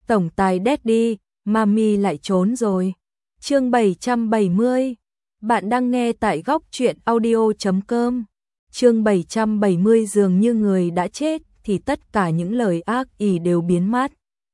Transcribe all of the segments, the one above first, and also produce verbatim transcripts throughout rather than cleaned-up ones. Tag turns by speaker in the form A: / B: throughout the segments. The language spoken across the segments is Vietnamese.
A: Tổng tài Daddy, Mami lại trốn rồi. Chương bảy trăm bảy mươi. Bạn đang nghe tại góc truyện audio chấm com. Chương bảy trăm bảy mươi dường như người đã chết thì tất cả những lời ác ỷ đều biến mất.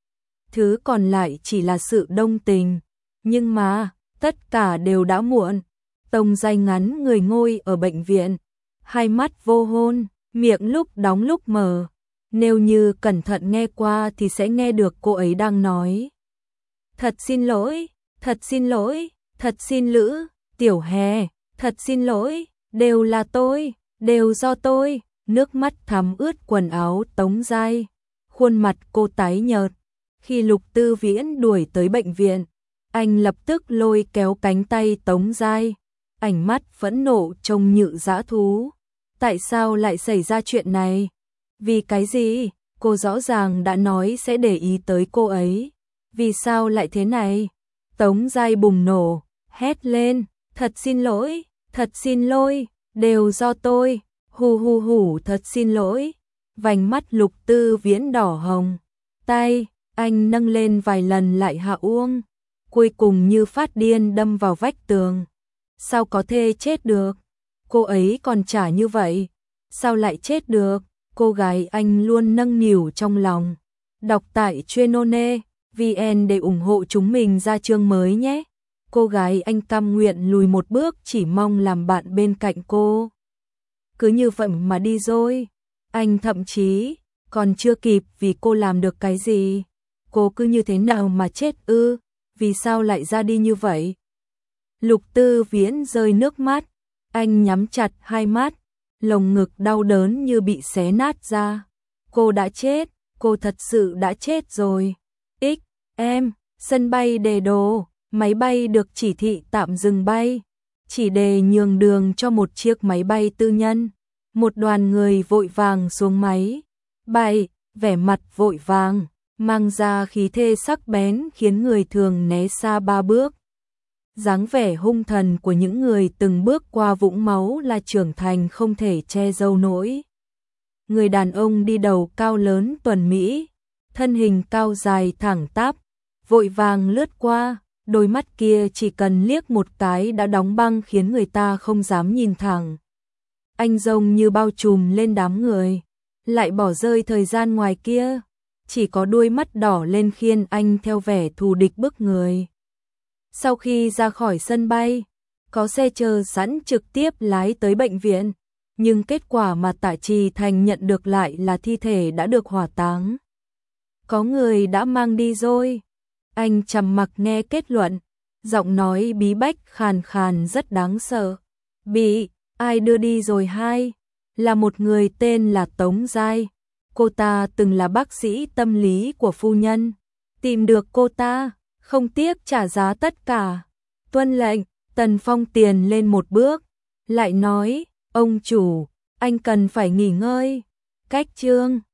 A: Thứ còn lại chỉ là sự đồng tình. Nhưng mà, tất cả đều đã muộn. Tông Giai ngắn người ngồi ở bệnh viện. Hai mắt vô hồn, miệng lúc đóng lúc mở. Nếu như cẩn thận nghe qua thì sẽ nghe được cô ấy đang nói. Thật xin lỗi, thật xin lỗi, thật xin lữ, Tiểu Hè, thật xin lỗi, đều là tôi, đều do tôi. Nước mắt thấm ướt quần áo Tống Giai. Khuôn mặt cô tái nhợt. Khi Lục Tư Viễn đuổi tới bệnh viện, anh lập tức lôi kéo cánh tay Tống Giai. Ánh mắt phẫn nộ trông như dã thú. Tại sao lại xảy ra chuyện này? Vì cái gì? Cô rõ ràng đã nói sẽ để ý tới cô ấy. Vì sao lại thế này? Tống Giai bùng nổ, hét lên, thật xin lỗi, thật xin lỗi, đều do tôi, hù hù hù thật xin lỗi. Vành mắt Lục Tư Viễn đỏ hồng, tay, anh nâng lên vài lần lại hạ uông, cuối cùng như phát điên đâm vào vách tường. Sao có thể chết được? Cô ấy còn trả như vậy, sao lại chết được? Cô gái anh luôn nâng niu trong lòng. Đọc tại Chuyên.one vn để ủng hộ chúng mình ra chương mới nhé. Cô gái anh cam nguyện lùi một bước chỉ mong làm bạn bên cạnh cô. Cứ như vậy mà đi rồi. Anh thậm chí còn chưa kịp vì cô làm được cái gì. Cô cứ như thế nào mà chết ư? Vì sao lại ra đi như vậy? Lục Tư Viễn rơi nước mắt. Anh nhắm chặt hai mắt. Lồng ngực đau đớn như bị xé nát ra. Cô đã chết, cô thật sự đã chết rồi. X, em, sân bay đề đồ, máy bay được chỉ thị tạm dừng bay. Chỉ để nhường đường cho một chiếc máy bay tư nhân. Một đoàn người vội vàng xuống máy bay, vẻ mặt vội vàng, mang ra khí thế sắc bén khiến người thường né xa ba bước. Dáng vẻ hung thần của những người từng bước qua vũng máu là trưởng thành không thể che giấu nổi. Người đàn ông đi đầu cao lớn tuần mỹ, thân hình cao dài thẳng tắp, vội vàng lướt qua, đôi mắt kia chỉ cần liếc một cái đã đóng băng khiến người ta không dám nhìn thẳng. Anh giống như bao trùm lên đám người, lại bỏ rơi thời gian ngoài kia, chỉ có đôi mắt đỏ lên khiến anh theo vẻ thù địch bức người. Sau khi ra khỏi sân bay, có xe chờ sẵn trực tiếp lái tới bệnh viện, nhưng kết quả mà Tạ Trì Thành nhận được lại là thi thể đã được hỏa táng. Có người đã mang đi rồi. Anh trầm mặc nghe kết luận, giọng nói bí bách khàn khàn rất đáng sợ. Bị ai đưa đi rồi hay? Là một người tên là Tống Giai. Cô ta từng là bác sĩ tâm lý của phu nhân. Tìm được cô ta, không tiếc trả giá tất cả. Tuân lệnh, Tần Phong tiền lên một bước, lại nói, ông chủ, anh cần phải nghỉ ngơi. Cách chương